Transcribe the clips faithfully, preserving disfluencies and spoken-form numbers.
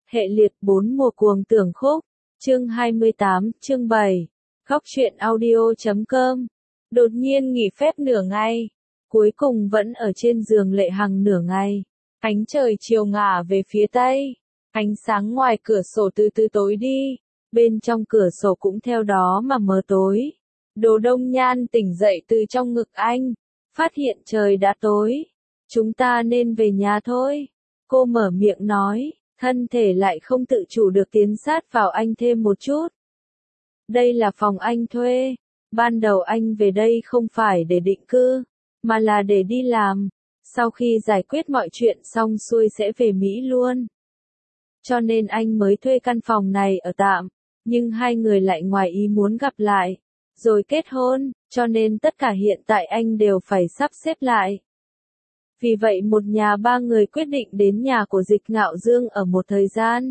Hệ liệt bốn mùa cuồng tưởng khúc, chương hai mươi tám, chương bảy, góc truyện audio chấm com. Đột nhiên nghỉ phép nửa ngày, cuối cùng vẫn ở trên giường Lệ Hằng nửa ngày. Ánh trời chiều ngả về phía tây, ánh sáng ngoài cửa sổ từ từ tối đi, bên trong cửa sổ cũng theo đó mà mờ tối. Đồ Đông Nhan tỉnh dậy từ trong ngực anh, phát hiện trời đã tối. Chúng ta nên về nhà thôi. Cô mở miệng nói, thân thể lại không tự chủ được tiến sát vào anh thêm một chút. Đây là phòng anh thuê. Ban đầu anh về đây không phải để định cư, mà là để đi làm. Sau khi giải quyết mọi chuyện xong xuôi sẽ về Mỹ luôn. Cho nên anh mới thuê căn phòng này ở tạm. Nhưng hai người lại ngoài ý muốn gặp lại, rồi kết hôn, cho nên tất cả hiện tại anh đều phải sắp xếp lại. Vì vậy một nhà ba người quyết định đến nhà của Dịch Ngạo Dương ở một thời gian.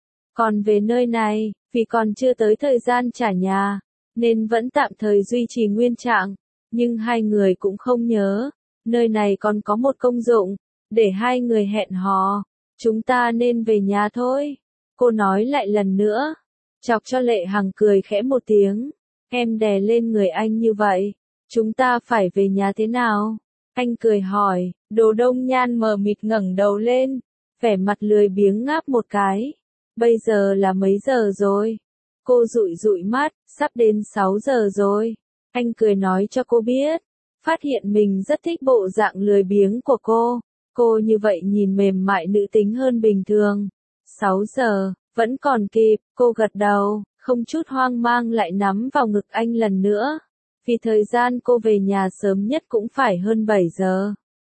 Còn về nơi này, vì còn chưa tới thời gian trả nhà, nên vẫn tạm thời duy trì nguyên trạng. Nhưng hai người cũng không nhớ, nơi này còn có một công dụng, để hai người hẹn hò. Chúng ta nên về nhà thôi. Cô nói lại lần nữa, chọc cho Lệ Hằng cười khẽ một tiếng. Em đè lên người anh như vậy, chúng ta phải về nhà thế nào? Anh cười hỏi. Đồ Đông Nhan mờ mịt ngẩng đầu lên, vẻ mặt lười biếng ngáp một cái. Bây giờ là mấy giờ rồi? Cô dụi dụi mắt, sắp đến sáu giờ rồi. Anh cười nói cho cô biết, phát hiện mình rất thích bộ dạng lười biếng của cô. Cô như vậy nhìn mềm mại nữ tính hơn bình thường. sáu giờ, vẫn còn kịp, cô gật đầu, không chút hoang mang lại nắm vào ngực anh lần nữa. Vì thời gian cô về nhà sớm nhất cũng phải hơn bảy giờ.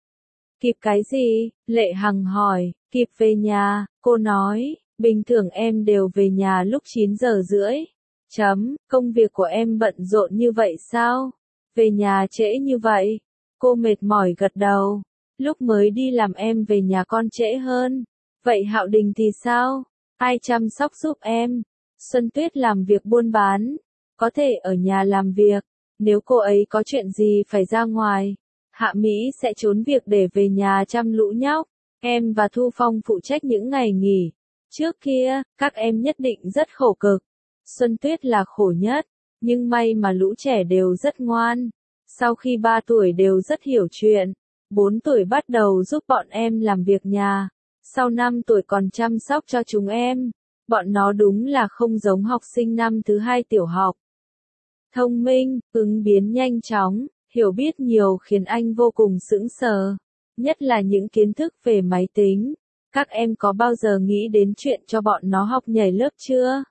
Kịp cái gì? Lệ Hằng hỏi. Kịp về nhà, cô nói, bình thường em đều về nhà lúc chín giờ rưỡi. Chấm, công việc của em bận rộn như vậy sao? Về nhà trễ như vậy? Cô mệt mỏi gật đầu. Lúc mới đi làm em về nhà con trễ hơn. Vậy Hạo Đình thì sao? Ai chăm sóc giúp em? Xuân Tuyết làm việc buôn bán, có thể ở nhà làm việc. Nếu cô ấy có chuyện gì phải ra ngoài, Hạ Mỹ sẽ trốn việc để về nhà chăm lũ nhóc. Em và Thu Phong phụ trách những ngày nghỉ. Trước kia, các em nhất định rất khổ cực. Xuân Tuyết là khổ nhất, nhưng may mà lũ trẻ đều rất ngoan. Sau khi ba tuổi đều rất hiểu chuyện, bốn tuổi bắt đầu giúp bọn em làm việc nhà. Sau năm tuổi còn chăm sóc cho chúng em. Bọn nó đúng là không giống học sinh năm thứ hai tiểu học. Thông minh, ứng biến nhanh chóng, hiểu biết nhiều khiến anh vô cùng sững sờ. Nhất là những kiến thức về máy tính. Các em có bao giờ nghĩ đến chuyện cho bọn nó học nhảy lớp chưa?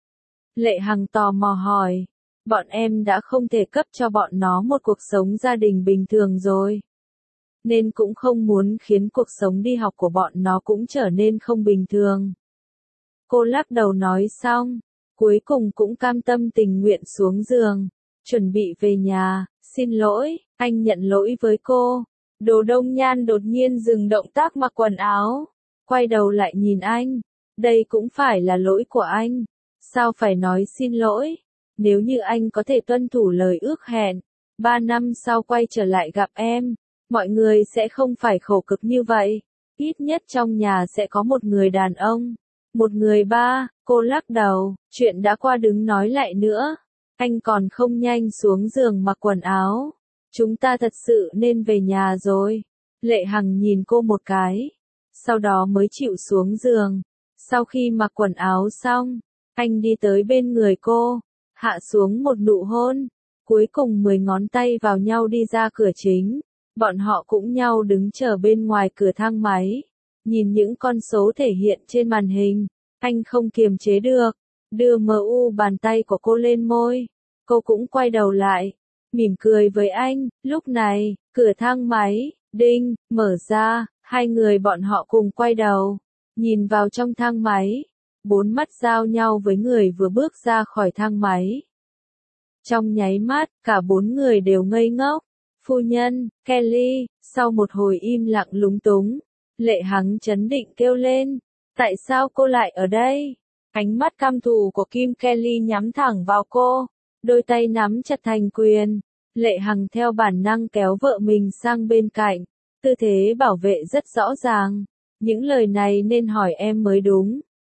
Lệ Hằng tò mò hỏi. Bọn em đã không thể cấp cho bọn nó một cuộc sống gia đình bình thường rồi. Nên cũng không muốn khiến cuộc sống đi học của bọn nó cũng trở nên không bình thường. Cô lắc đầu nói xong, cuối cùng cũng cam tâm tình nguyện xuống giường, chuẩn bị về nhà. Xin lỗi, anh nhận lỗi với cô. Đồ Đông Nhan đột nhiên dừng động tác mặc quần áo, quay đầu lại nhìn anh. Đây cũng phải là lỗi của anh. Sao phải nói xin lỗi? Nếu như anh có thể tuân thủ lời ước hẹn, ba năm sau quay trở lại gặp em, mọi người sẽ không phải khổ cực như vậy. Ít nhất trong nhà sẽ có một người đàn ông. Một người ba, cô lắc đầu, chuyện đã qua đứng nói lại nữa. Anh còn không nhanh xuống giường mặc quần áo. Chúng ta thật sự nên về nhà rồi. Lệ Hằng nhìn cô một cái, sau đó mới chịu xuống giường. Sau khi mặc quần áo xong, anh đi tới bên người cô, hạ xuống một nụ hôn. Cuối cùng mười ngón tay vào nhau đi ra cửa chính. Bọn họ cũng nhau đứng chờ bên ngoài cửa thang máy. Nhìn những con số thể hiện trên màn hình, anh không kiềm chế được, đưa mờ u bàn tay của cô lên môi. Cô cũng quay đầu lại, mỉm cười với anh. Lúc này, cửa thang máy, đinh, mở ra, hai người bọn họ cùng quay đầu, nhìn vào trong thang máy. Bốn mắt giao nhau với người vừa bước ra khỏi thang máy. Trong nháy mắt, cả bốn người đều ngây ngốc. Phu nhân, Kelly, sau một hồi im lặng lúng túng, Lệ Hằng chấn định kêu lên. Tại sao cô lại ở đây? Ánh mắt căm thù của Kim Kelly nhắm thẳng vào cô, đôi tay nắm chặt thành quyền. Lệ Hằng theo bản năng kéo vợ mình sang bên cạnh, tư thế bảo vệ rất rõ ràng. Những lời này nên hỏi em mới đúng.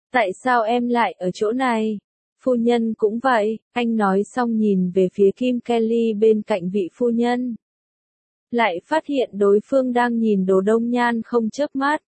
Tại sao em lại ở chỗ này? Phu nhân cũng vậy, anh nói xong nhìn về phía Kim Kelly bên cạnh vị phu nhân. Lại phát hiện đối phương đang nhìn Đồ Đông Nhan không chớp mắt.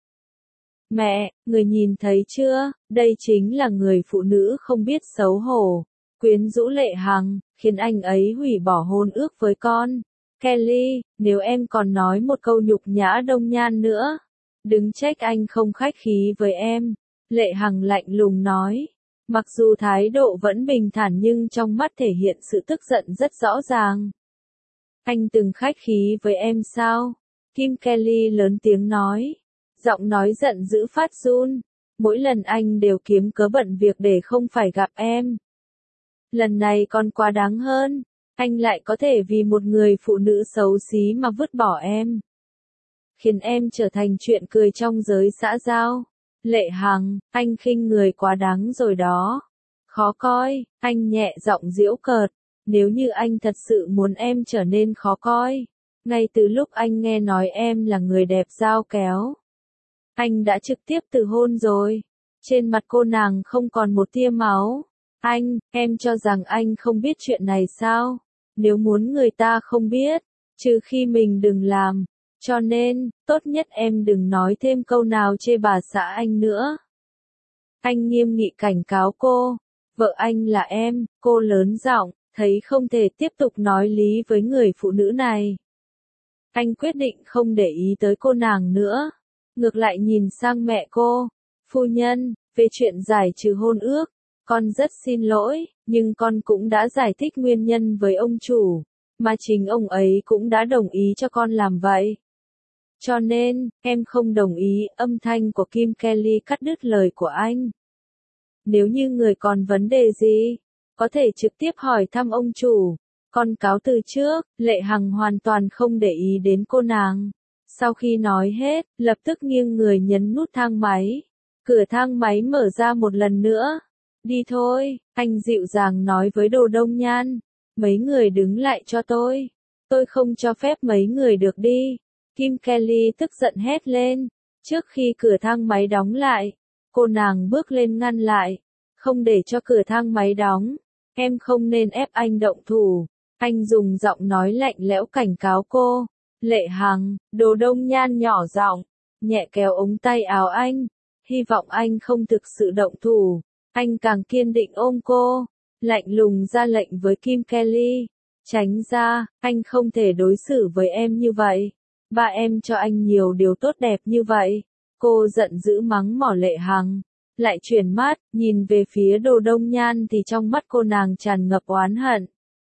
Mẹ, người nhìn thấy chưa, đây chính là người phụ nữ không biết xấu hổ, quyến rũ Lệ Hằng, khiến anh ấy hủy bỏ hôn ước với con. Kelly, nếu em còn nói một câu nhục nhã Đông Nhan nữa, đừng trách anh không khách khí với em. Lệ Hằng lạnh lùng nói. Mặc dù thái độ vẫn bình thản nhưng trong mắt thể hiện sự tức giận rất rõ ràng. Anh từng khách khí với em sao? Kim Kelly lớn tiếng nói. Giọng nói giận dữ phát run. Mỗi lần anh đều kiếm cớ bận việc để không phải gặp em. Lần này còn quá đáng hơn. Anh lại có thể vì một người phụ nữ xấu xí mà vứt bỏ em. Khiến em trở thành chuyện cười trong giới xã giao. Lệ Hằng, anh khinh người quá đáng rồi đó. Khó coi, anh nhẹ giọng giễu cợt. Nếu như anh thật sự muốn em trở nên khó coi. Ngay từ lúc anh nghe nói em là người đẹp dao kéo. Anh đã trực tiếp từ hôn rồi. Trên mặt cô nàng không còn một tia máu. Anh, em cho rằng anh không biết chuyện này sao? Nếu muốn người ta không biết, trừ khi mình đừng làm. Cho nên, tốt nhất em đừng nói thêm câu nào chê bà xã anh nữa. Anh nghiêm nghị cảnh cáo cô. Vợ anh là em, cô lớn giọng, thấy không thể tiếp tục nói lý với người phụ nữ này. Anh quyết định không để ý tới cô nàng nữa. Ngược lại nhìn sang mẹ cô. Phu nhân, về chuyện giải trừ hôn ước, con rất xin lỗi, nhưng con cũng đã giải thích nguyên nhân với ông chủ, mà chính ông ấy cũng đã đồng ý cho con làm vậy. Cho nên, em không đồng ý, âm thanh của Kim Kelly cắt đứt lời của anh. Nếu như người còn vấn đề gì, có thể trực tiếp hỏi thăm ông chủ. Con cáo từ trước, Lệ Hằng hoàn toàn không để ý đến cô nàng. Sau khi nói hết, lập tức nghiêng người nhấn nút thang máy. Cửa thang máy mở ra một lần nữa. Đi thôi, anh dịu dàng nói với Đồ Đông Nhan. Mấy người đứng lại cho tôi. Tôi không cho phép mấy người được đi. Kim Kelly tức giận hét lên. Trước khi cửa thang máy đóng lại, cô nàng bước lên ngăn lại. Không để cho cửa thang máy đóng. Em không nên ép anh động thủ. Anh dùng giọng nói lạnh lẽo cảnh cáo cô. Lệ Hằng, Đồ Đông Nhan nhỏ giọng, nhẹ kéo ống tay áo anh. Hy vọng anh không thực sự động thủ. Anh càng kiên định ôm cô. Lạnh lùng ra lệnh với Kim Kelly. Tránh ra, anh không thể đối xử với em như vậy. Ba em cho anh nhiều điều tốt đẹp như vậy. Cô giận dữ mắng mỏ Lệ Hằng. Lại chuyển mắt, nhìn về phía Đồ Đông Nhan thì trong mắt cô nàng tràn ngập oán hận.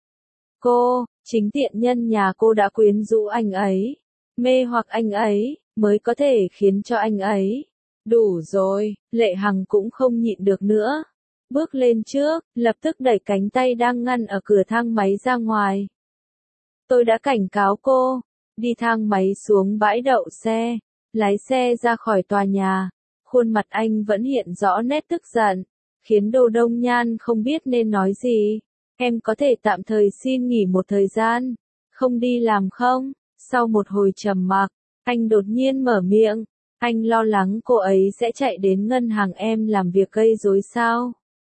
Cô, chính tiện nhân nhà cô đã quyến rũ anh ấy, mê hoặc anh ấy, mới có thể khiến cho anh ấy. Đủ rồi, Lệ Hằng cũng không nhịn được nữa. Bước lên trước, lập tức đẩy cánh tay đang ngăn ở cửa thang máy ra ngoài. Tôi đã cảnh cáo cô, đi thang máy xuống bãi đậu xe, lái xe ra khỏi tòa nhà. Khuôn mặt anh vẫn hiện rõ nét tức giận, khiến Đồ Đông Nhan không biết nên nói gì. Em có thể tạm thời xin nghỉ một thời gian, không đi làm không? Sau một hồi trầm mặc, anh đột nhiên mở miệng. Anh lo lắng cô ấy sẽ chạy đến ngân hàng em làm việc gây rối sao?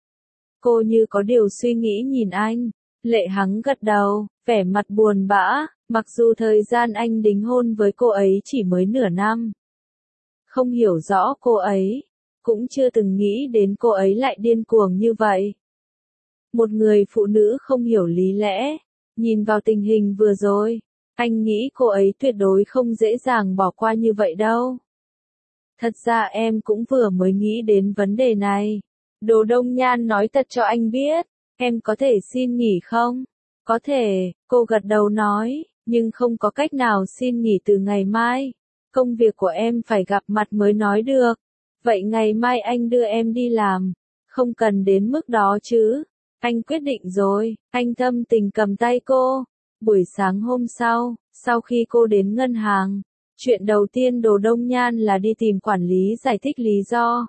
Cô như có điều suy nghĩ nhìn anh. Lệ Hằng gật đầu, vẻ mặt buồn bã, mặc dù thời gian anh đính hôn với cô ấy chỉ mới nửa năm. Không hiểu rõ cô ấy, cũng chưa từng nghĩ đến cô ấy lại điên cuồng như vậy. Một người phụ nữ không hiểu lý lẽ, nhìn vào tình hình vừa rồi, anh nghĩ cô ấy tuyệt đối không dễ dàng bỏ qua như vậy đâu. Thật ra em cũng vừa mới nghĩ đến vấn đề này. Đồ Đông Nhan nói thật cho anh biết, em có thể xin nghỉ không? Có thể, cô gật đầu nói, nhưng không có cách nào xin nghỉ từ ngày mai. Công việc của em phải gặp mặt mới nói được. Vậy ngày mai anh đưa em đi làm. Không cần đến mức đó chứ. Anh quyết định rồi, anh thâm tình cầm tay cô. Buổi sáng hôm sau, sau khi cô đến ngân hàng, chuyện đầu tiên Đồ Đông Nhan là đi tìm quản lý giải thích lý do.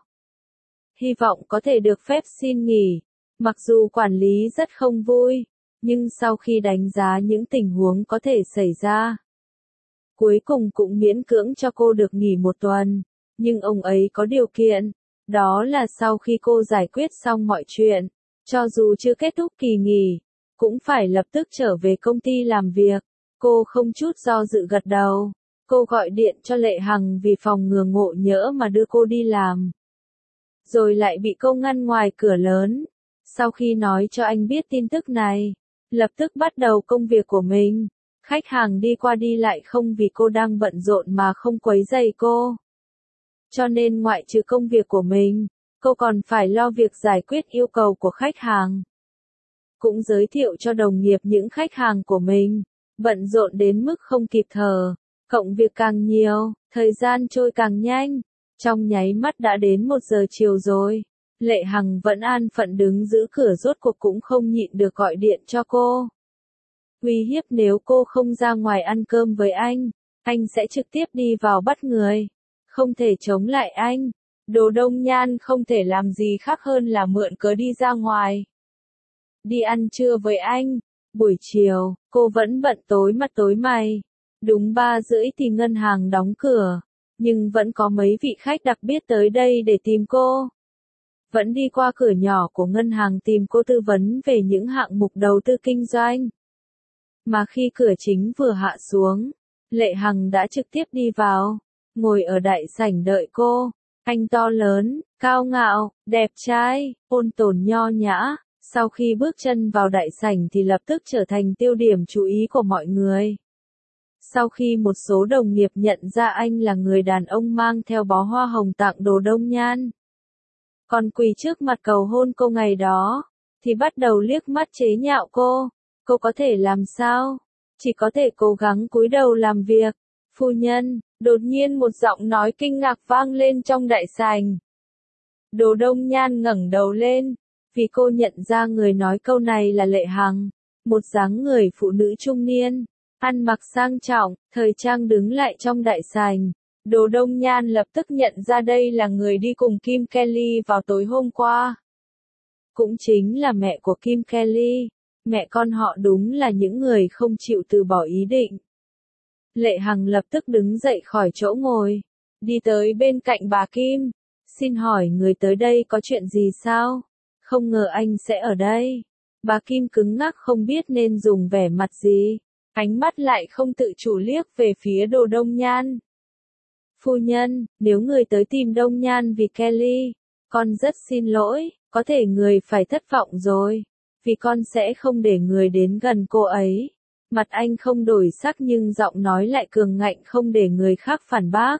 Hy vọng có thể được phép xin nghỉ. Mặc dù quản lý rất không vui, nhưng sau khi đánh giá những tình huống có thể xảy ra, cuối cùng cũng miễn cưỡng cho cô được nghỉ một tuần. Nhưng ông ấy có điều kiện, Đó là sau khi cô giải quyết xong mọi chuyện, cho dù chưa kết thúc kỳ nghỉ, cũng phải lập tức trở về công ty làm việc. Cô không chút do dự gật đầu. Cô gọi điện cho Lệ Hằng vì phòng ngừa ngộ nhỡ mà đưa cô đi làm. Rồi lại bị cô ngăn ngoài cửa lớn. Sau khi nói cho anh biết tin tức này, lập tức bắt đầu công việc của mình. Khách hàng đi qua đi lại không vì cô đang bận rộn mà không quấy rầy cô. Cho nên ngoại trừ công việc của mình, cô còn phải lo việc giải quyết yêu cầu của khách hàng. Cũng giới thiệu cho đồng nghiệp những khách hàng của mình, bận rộn đến mức không kịp thở. Cộng việc càng nhiều, thời gian trôi càng nhanh. Trong nháy mắt đã đến một giờ chiều rồi. Lệ Hằng vẫn an phận đứng giữ cửa, rốt cuộc cũng không nhịn được gọi điện cho cô. Uy hiếp nếu cô không ra ngoài ăn cơm với anh, anh sẽ trực tiếp đi vào bắt người. Không thể chống lại anh. Đồ Đông Nhan không thể làm gì khác hơn là mượn cớ đi ra ngoài. Đi ăn trưa với anh. Buổi chiều, cô vẫn bận tối mặt tối mày. Đúng ba rưỡi thì ngân hàng đóng cửa. Nhưng vẫn có mấy vị khách đặc biệt tới đây để tìm cô. Vẫn đi qua cửa nhỏ của ngân hàng tìm cô tư vấn về những hạng mục đầu tư kinh doanh. Mà khi cửa chính vừa hạ xuống, Lệ Hằng đã trực tiếp đi vào, ngồi ở đại sảnh đợi cô. Anh to lớn, cao ngạo, đẹp trai, ôn tồn nho nhã. Sau khi bước chân vào đại sảnh thì lập tức trở thành tiêu điểm chú ý của mọi người. Sau khi một số đồng nghiệp nhận ra anh là người đàn ông mang theo bó hoa hồng tặng Đồ Đông Nhan, còn quỳ trước mặt cầu hôn cô ngày đó, thì bắt đầu liếc mắt chế nhạo cô. Cô có thể làm sao? Chỉ có thể cố gắng cúi đầu làm việc. Phu nhân, đột nhiên một giọng nói kinh ngạc vang lên trong đại sảnh. Đồ Đông Nhan ngẩng đầu lên, vì cô nhận ra người nói câu này là Lệ Hằng, một dáng người phụ nữ trung niên, ăn mặc sang trọng, thời trang đứng lại trong đại sảnh. Đồ Đông Nhan lập tức nhận ra đây là người đi cùng Kim Kelly vào tối hôm qua. Cũng chính là mẹ của Kim Kelly. Mẹ con họ đúng là những người không chịu từ bỏ ý định. Lệ Hằng lập tức đứng dậy khỏi chỗ ngồi, đi tới bên cạnh bà Kim. Xin hỏi người tới đây có chuyện gì sao? Không ngờ anh sẽ ở đây. Bà Kim cứng ngắc không biết nên dùng vẻ mặt gì. Ánh mắt lại không tự chủ liếc về phía Đồ Đông Nhan. Phu nhân, nếu người tới tìm Đông Nhan vì Kelly, con rất xin lỗi, có thể người phải thất vọng rồi. Vì con sẽ không để người đến gần cô ấy. Mặt anh không đổi sắc nhưng giọng nói lại cường ngạnh không để người khác phản bác.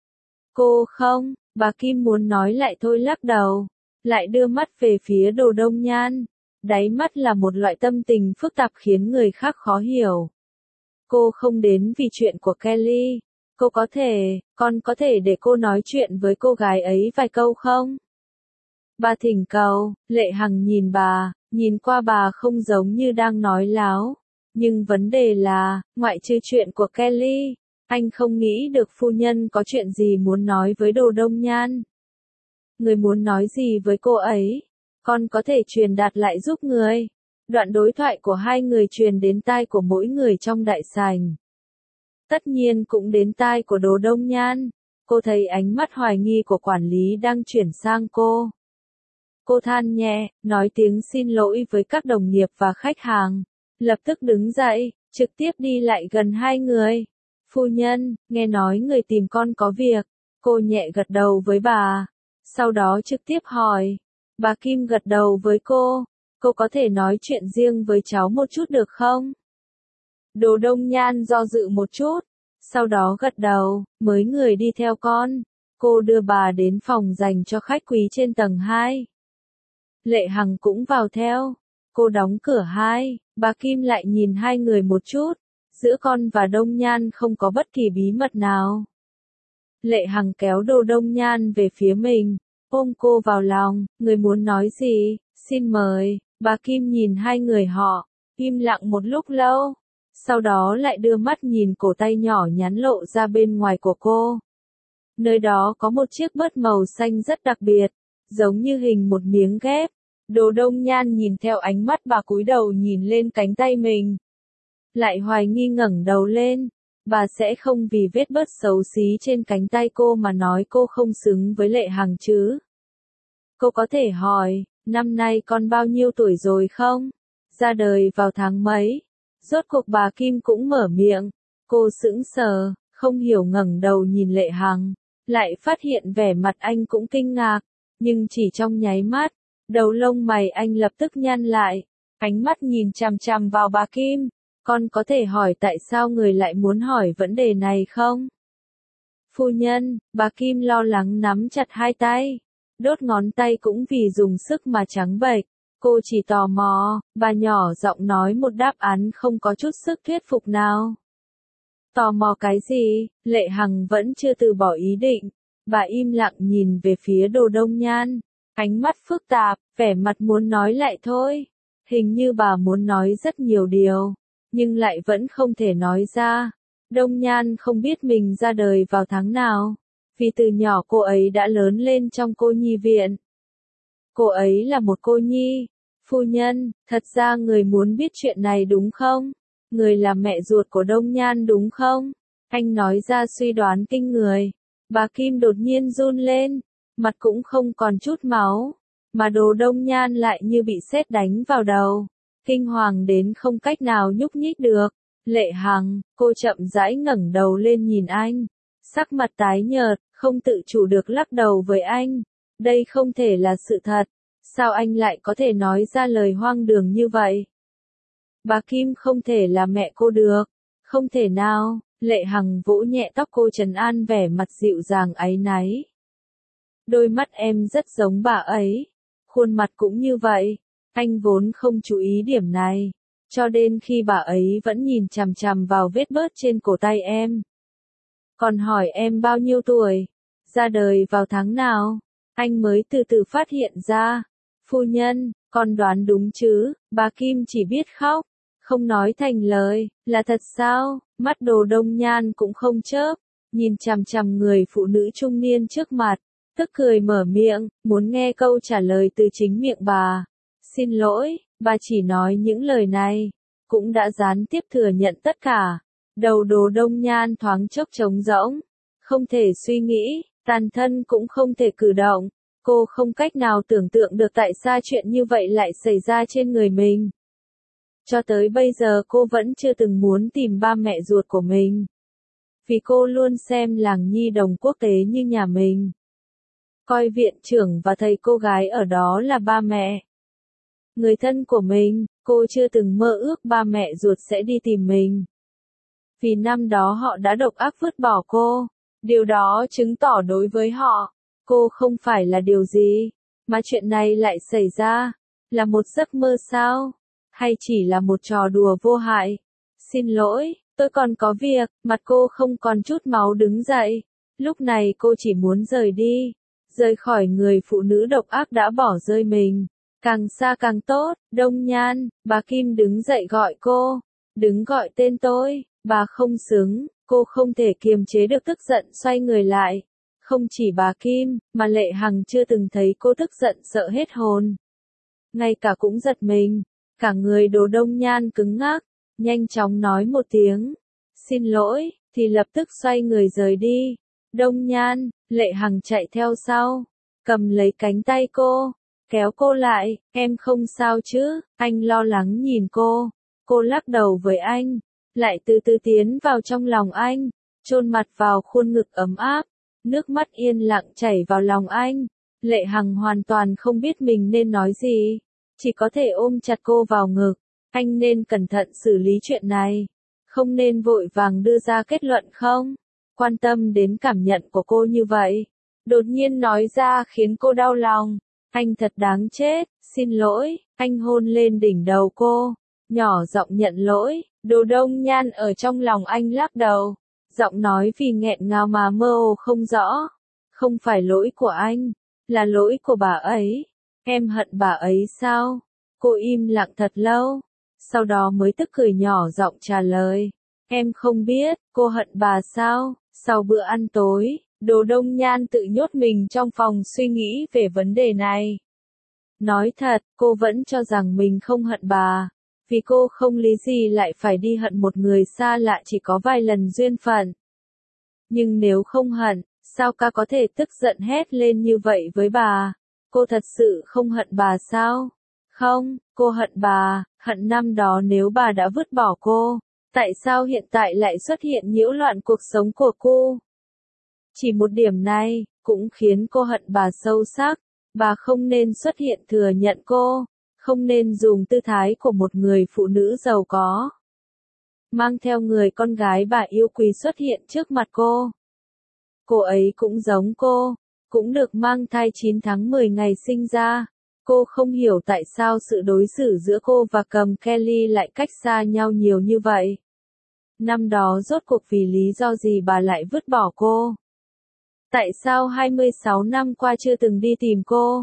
Cô không, bà Kim muốn nói lại thôi lắc đầu. Lại đưa mắt về phía Đồ Đông Nhan. Đáy mắt là một loại tâm tình phức tạp khiến người khác khó hiểu. Cô không đến vì chuyện của Kelly. Cô có thể, con có thể để cô nói chuyện với cô gái ấy vài câu không? Bà thỉnh cầu. Lệ Hằng nhìn bà, nhìn qua bà không giống như đang nói láo. Nhưng vấn đề là, ngoại trừ chuyện của Kelly, anh không nghĩ được phu nhân có chuyện gì muốn nói với Đồ Đông Nhan. Người muốn nói gì với cô ấy? Con có thể truyền đạt lại giúp người. Đoạn đối thoại của hai người truyền đến tai của mỗi người trong đại sảnh. Tất nhiên cũng đến tai của Đồ Đông Nhan. Cô thấy ánh mắt hoài nghi của quản lý đang chuyển sang cô. Cô than nhẹ, nói tiếng xin lỗi với các đồng nghiệp và khách hàng. Lập tức đứng dậy, trực tiếp đi lại gần hai người. Phu nhân, nghe nói người tìm con có việc. Cô nhẹ gật đầu với bà. Sau đó trực tiếp hỏi. Bà Kim gật đầu với cô. Cô có thể nói chuyện riêng với cháu một chút được không? Đồ Đông Nhan do dự một chút. Sau đó gật đầu, mới người đi theo con. Cô đưa bà đến phòng dành cho khách quý trên tầng hai. Lệ Hằng cũng vào theo. Cô đóng cửa hai, bà Kim lại nhìn hai người một chút. Giữa con và Đông Nhan không có bất kỳ bí mật nào. Lệ Hằng kéo Đồ Đông Nhan về phía mình, ôm cô vào lòng. Người muốn nói gì? Xin mời. Bà Kim nhìn hai người họ, im lặng một lúc lâu. Sau đó lại đưa mắt nhìn cổ tay nhỏ nhắn lộ ra bên ngoài của cô. Nơi đó có một chiếc bớt màu xanh rất đặc biệt, giống như hình một miếng ghép. Đồ Đông Nhan nhìn theo ánh mắt bà cúi đầu nhìn lên cánh tay mình. Lại hoài nghi ngẩng đầu lên. Bà sẽ không vì vết bớt xấu xí trên cánh tay cô mà nói cô không xứng với Lệ Hằng chứ. Cô có thể hỏi, năm nay con bao nhiêu tuổi rồi không? Ra đời vào tháng mấy? Rốt cuộc bà Kim cũng mở miệng. Cô sững sờ, không hiểu ngẩng đầu nhìn Lệ Hằng, lại phát hiện vẻ mặt anh cũng kinh ngạc, nhưng chỉ trong nháy mắt, đầu lông mày anh lập tức nhăn lại, ánh mắt nhìn chằm chằm vào bà Kim. Con có thể hỏi tại sao người lại muốn hỏi vấn đề này không? Phu nhân, bà Kim lo lắng nắm chặt hai tay, đốt ngón tay cũng vì dùng sức mà trắng bệch. Cô chỉ tò mò, bà nhỏ giọng nói một đáp án không có chút sức thuyết phục nào. Tò mò cái gì? Lệ Hằng vẫn chưa từ bỏ ý định. Bà im lặng nhìn về phía Đồ Đông Nhan, ánh mắt phức tạp, vẻ mặt muốn nói lại thôi. Hình như bà muốn nói rất nhiều điều, nhưng lại vẫn không thể nói ra. Đông Nhan không biết mình ra đời vào tháng nào, vì từ nhỏ cô ấy đã lớn lên trong cô nhi viện. Cô ấy là một cô nhi. Phu nhân, thật ra người muốn biết chuyện này đúng không? Người là mẹ ruột của Đông Nhan đúng không? Anh nói ra suy đoán kinh người. Bà Kim đột nhiên run lên, mặt cũng không còn chút máu, mà Đồ Đông Nhan lại như bị sét đánh vào đầu, kinh hoàng đến không cách nào nhúc nhích được. Lệ Hằng, cô chậm rãi ngẩng đầu lên nhìn anh, sắc mặt tái nhợt, không tự chủ được lắc đầu với anh. Đây không thể là sự thật, sao anh lại có thể nói ra lời hoang đường như vậy? Bà Kim không thể là mẹ cô được, không thể nào. Lệ Hằng vỗ nhẹ tóc cô trấn an vẻ mặt dịu dàng áy náy. Đôi mắt em rất giống bà ấy, khuôn mặt cũng như vậy, anh vốn không chú ý điểm này, cho đến khi bà ấy vẫn nhìn chằm chằm vào vết bớt trên cổ tay em. Còn hỏi em bao nhiêu tuổi, ra đời vào tháng nào, anh mới từ từ phát hiện ra. Phu nhân, con đoán đúng chứ? Bà Kim chỉ biết khóc, không nói thành lời. Là thật sao? Mắt Đồ Đông Nhan cũng không chớp, nhìn chằm chằm người phụ nữ trung niên trước mặt, tức cười mở miệng, muốn nghe câu trả lời từ chính miệng bà. Xin lỗi, bà chỉ nói những lời này, cũng đã gián tiếp thừa nhận tất cả. Đầu Đồ Đông Nhan thoáng chốc trống rỗng, không thể suy nghĩ, tàn thân cũng không thể cử động. Cô không cách nào tưởng tượng được tại sao chuyện như vậy lại xảy ra trên người mình. Cho tới bây giờ cô vẫn chưa từng muốn tìm ba mẹ ruột của mình. Vì cô luôn xem làng nhi đồng quốc tế như nhà mình. Coi viện trưởng và thầy cô gái ở đó là ba mẹ. Người thân của mình, cô chưa từng mơ ước ba mẹ ruột sẽ đi tìm mình. Vì năm đó họ đã độc ác vứt bỏ cô. Điều đó chứng tỏ đối với họ, cô không phải là điều gì, mà chuyện này lại xảy ra. Là một giấc mơ sao? Hay chỉ là một trò đùa vô hại? Xin lỗi, tôi còn có việc. Mặt cô không còn chút máu đứng dậy. Lúc này cô chỉ muốn rời đi, rời khỏi người phụ nữ độc ác đã bỏ rơi mình. Càng xa càng tốt. Đông Nhan, bà Kim đứng dậy gọi cô. Đứng gọi tên tôi. Bà không xứng. Cô không thể kiềm chế được tức giận xoay người lại. Không chỉ bà Kim, mà Lệ Hằng chưa từng thấy cô tức giận sợ hết hồn. Ngay cả cũng giật mình. Cả người Đồ Đông Nhan cứng ngắc, nhanh chóng nói một tiếng, xin lỗi, thì lập tức xoay người rời đi. Đông Nhan, Lệ Hằng chạy theo sau, cầm lấy cánh tay cô, kéo cô lại, em không sao chứ? Anh lo lắng nhìn cô, cô lắc đầu với anh, lại từ từ tiến vào trong lòng anh, chôn mặt vào khuôn ngực ấm áp, nước mắt yên lặng chảy vào lòng anh. Lệ Hằng hoàn toàn không biết mình nên nói gì. Chỉ có thể ôm chặt cô vào ngực. Anh nên cẩn thận xử lý chuyện này. Không nên vội vàng đưa ra kết luận không? Quan tâm đến cảm nhận của cô như vậy. Đột nhiên nói ra khiến cô đau lòng. Anh thật đáng chết, xin lỗi. Anh hôn lên đỉnh đầu cô. Nhỏ giọng nhận lỗi. Đồ Đông Nhan ở trong lòng anh lắc đầu. Giọng nói vì nghẹn ngào mà mơ hồ không rõ. Không phải lỗi của anh, là lỗi của bà ấy. Em hận bà ấy sao? Cô im lặng thật lâu, sau đó mới tức cười nhỏ giọng trả lời. Em không biết, cô hận bà sao? Sau bữa ăn tối, Đồ Đông Nhan tự nhốt mình trong phòng suy nghĩ về vấn đề này. Nói thật, cô vẫn cho rằng mình không hận bà, vì cô không lý gì lại phải đi hận một người xa lạ chỉ có vài lần duyên phận. Nhưng nếu không hận, sao ca có thể tức giận hét lên như vậy với bà? cô thật sự không hận bà sao? Không, cô hận bà, hận năm đó nếu bà đã vứt bỏ cô, tại sao hiện tại lại xuất hiện nhiễu loạn cuộc sống của cô? Chỉ một điểm này, cũng khiến cô hận bà sâu sắc, bà không nên xuất hiện thừa nhận cô, không nên dùng tư thái của một người phụ nữ giàu có. Mang theo người con gái bà yêu quý xuất hiện trước mặt cô. Cô ấy cũng giống cô, cũng được mang thai chín tháng mười ngày sinh ra. Cô không hiểu tại sao sự đối xử giữa cô và Cầm Kelly lại cách xa nhau nhiều như vậy. Năm đó rốt cuộc vì lý do gì bà lại vứt bỏ cô? Tại sao hai mươi sáu năm qua chưa từng đi tìm cô?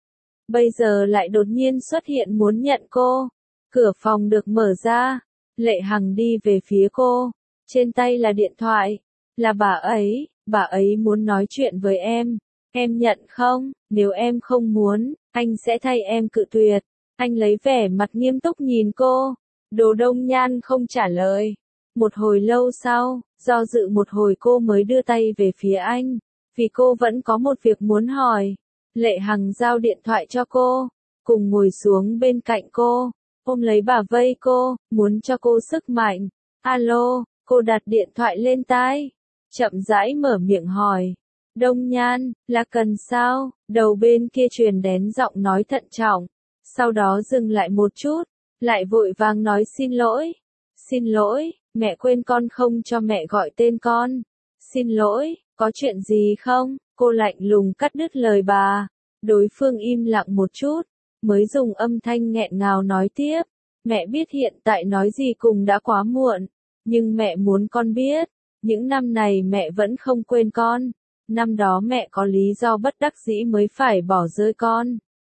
Bây giờ lại đột nhiên xuất hiện muốn nhận cô. Cửa phòng được mở ra. Lệ Hằng đi về phía cô. Trên tay là điện thoại. Là bà ấy, bà ấy muốn nói chuyện với em. Em nhận không? Nếu em không muốn, anh sẽ thay em cự tuyệt. Anh lấy vẻ mặt nghiêm túc nhìn cô. Đồ Đông Nhan không trả lời. Một hồi lâu sau, do dự một hồi cô mới đưa tay về phía anh. Vì cô vẫn có một việc muốn hỏi. Lệ Hằng giao điện thoại cho cô. Cùng ngồi xuống bên cạnh cô. Ôm lấy bả vai cô, muốn cho cô sức mạnh. Alo, cô đặt điện thoại lên tai. Chậm rãi mở miệng hỏi. Đông Nhan, là cần sao? Đầu bên kia truyền đến giọng nói thận trọng. Sau đó dừng lại một chút. Lại vội vàng nói xin lỗi. Xin lỗi, mẹ quên con không cho mẹ gọi tên con. Xin lỗi, có chuyện gì không? Cô lạnh lùng cắt đứt lời bà. Đối phương im lặng một chút. Mới dùng âm thanh nghẹn ngào nói tiếp. Mẹ biết hiện tại nói gì cùng đã quá muộn. Nhưng mẹ muốn con biết. Những năm này mẹ vẫn không quên con. Năm đó mẹ có lý do bất đắc dĩ mới phải bỏ rơi con.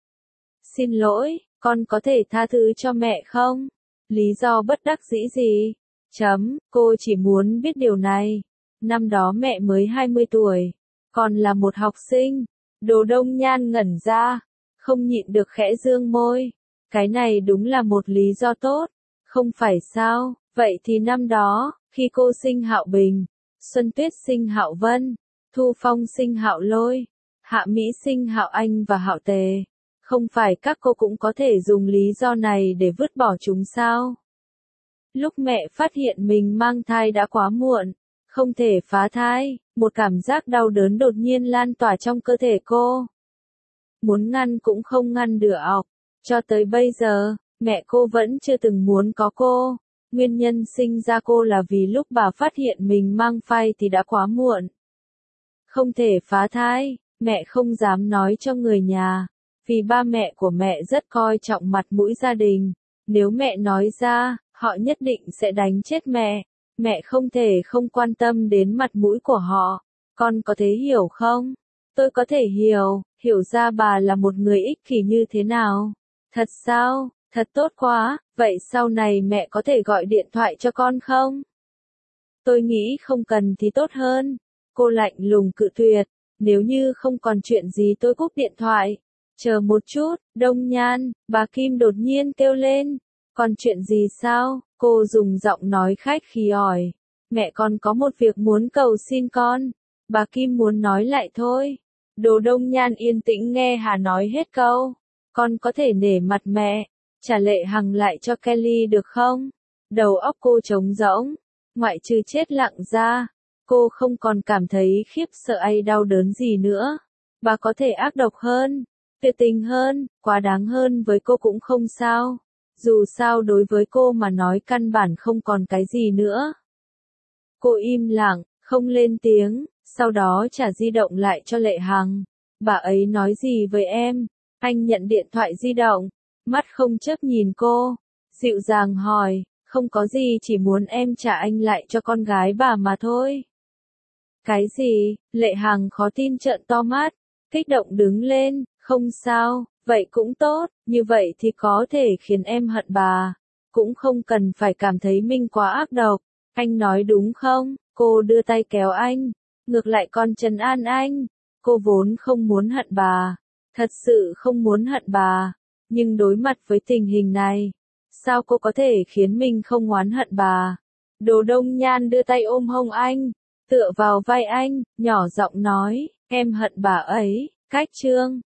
Xin lỗi, con có thể tha thứ cho mẹ không? Lý do bất đắc dĩ gì? Chấm, cô chỉ muốn biết điều này. Năm đó mẹ mới hai mươi tuổi. Còn là một học sinh. Đồ Đông Nhan ngẩn ra. Không nhịn được khẽ dương môi. Cái này đúng là một lý do tốt. Không phải sao? Vậy thì năm đó, khi cô sinh Hạo Bình, Xuân Tuyết sinh Hạo Vân, Thu Phong sinh Hạo Lôi, Hạ Mỹ sinh Hạo Anh và Hạo Tề. Không phải các cô cũng có thể dùng lý do này để vứt bỏ chúng sao? Lúc mẹ phát hiện mình mang thai đã quá muộn, không thể phá thai, một cảm giác đau đớn đột nhiên lan tỏa trong cơ thể cô. Muốn ngăn cũng không ngăn được. Cho tới bây giờ, mẹ cô vẫn chưa từng muốn có cô. Nguyên nhân sinh ra cô là vì lúc bà phát hiện mình mang thai thì đã quá muộn. Không thể phá thai, mẹ không dám nói cho người nhà. Vì ba mẹ của mẹ rất coi trọng mặt mũi gia đình. Nếu mẹ nói ra, họ nhất định sẽ đánh chết mẹ. Mẹ không thể không quan tâm đến mặt mũi của họ. Con có thể hiểu không? Tôi có thể hiểu, hiểu ra bà là một người ích kỷ như thế nào. Thật sao? Thật tốt quá, vậy sau này mẹ có thể gọi điện thoại cho con không? Tôi nghĩ không cần thì tốt hơn. Cô lạnh lùng cự tuyệt. Nếu như không còn chuyện gì tôi cúp điện thoại. Chờ một chút, Đông Nhan, bà Kim đột nhiên kêu lên. Còn chuyện gì sao? Cô dùng giọng nói khách khí hỏi. Mẹ con có một việc muốn cầu xin con. Bà Kim muốn nói lại thôi. Đồ Đông Nhan yên tĩnh nghe Hà nói hết câu. Con có thể nể mặt mẹ. Trả Lệ Hằng lại cho Kelly được không? Đầu óc cô trống rỗng. Ngoại trừ chết lặng ra. Cô không còn cảm thấy khiếp sợ hay đau đớn gì nữa. Bà có thể ác độc hơn. Tuyệt tình hơn, quá đáng hơn với cô cũng không sao. Dù sao đối với cô mà nói căn bản không còn cái gì nữa. Cô im lặng, không lên tiếng, sau đó trả di động lại cho Lệ Hằng. Bà ấy nói gì với em? Anh nhận điện thoại di động, mắt không chớp nhìn cô, dịu dàng hỏi, không có gì chỉ muốn em trả anh lại cho con gái bà mà thôi. Cái gì? Lệ Hằng khó tin trợn to mắt, kích động đứng lên, không sao, vậy cũng tốt, như vậy thì có thể khiến em hận bà, cũng không cần phải cảm thấy mình quá ác độc, anh nói đúng không? Cô đưa tay kéo anh, ngược lại còn trấn an anh, cô vốn không muốn hận bà, thật sự không muốn hận bà, nhưng đối mặt với tình hình này, sao cô có thể khiến mình không oán hận bà? Đồ Đông Nhan đưa tay ôm hông anh, tựa vào vai anh, nhỏ giọng nói, em hận bà ấy, cách chương